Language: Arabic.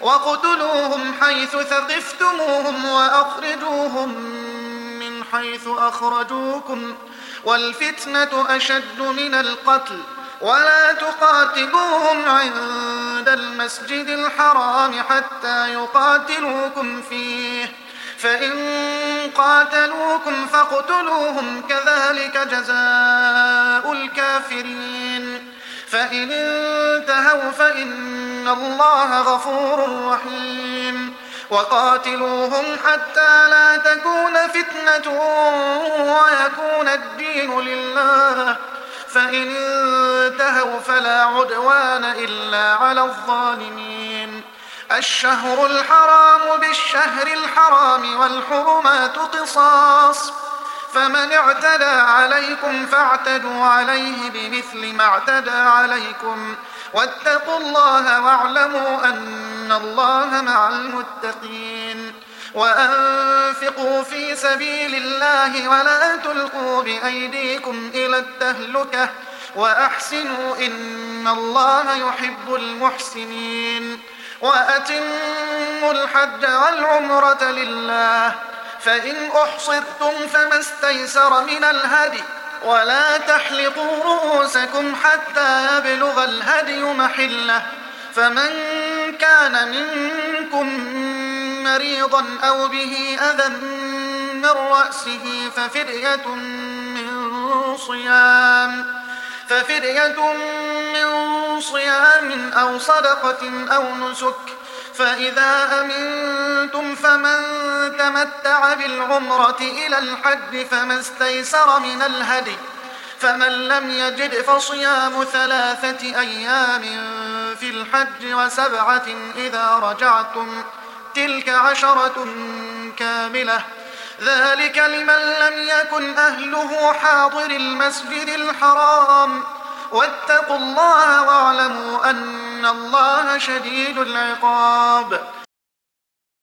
واقتلوهم حيث ثقفتموهم وأخرجوهم من حيث أخرجوكم والفتنة أشد من القتل ولا تقاتلوهم عند المسجد الحرام حتى يقاتلوكم فيه فإن قاتلوكم فاقتلوهم كذلك جزاء الكافرين فإن انتهوا فإن الله غفور رحيم وقاتلوهم حتى لا تكون فتنة ويكون الدين لله فإن انتهوا فلا عدوان إلا على الظالمين الشهر الحرام بالشهر الحرام والحرمات قصاص فمن اعتدى عليكم فاعتدوا عليه بمثل ما اعتدى عليكم واتقوا الله واعلموا أن الله مع المتقين وأنفقوا في سبيل الله ولا تلقوا بأيديكم إلى التهلكة وأحسنوا إن الله يحب المحسنين وأتموا الحج والعمرة لله فإن أحصرتم فما استيسر من الهدي ولا تحلقوا رؤوسكم حتى يبلغ الهدي محله فمن كان منكم مريضا أو به أذى من رأسه ففدية من صيام أو صدقة أو نسك فإذا أمنتم فمن تمتع بالعمرة إلى الحج فما استيسر من الهدي فمن لم يجد فصيام 3 أيام في الحج و7 إذا رجعتم تلك 10 كاملة ذلك لمن لم يكن أهله حاضر المسجد الحرام واتقوا الله واعلموا أن الله شديد العقاب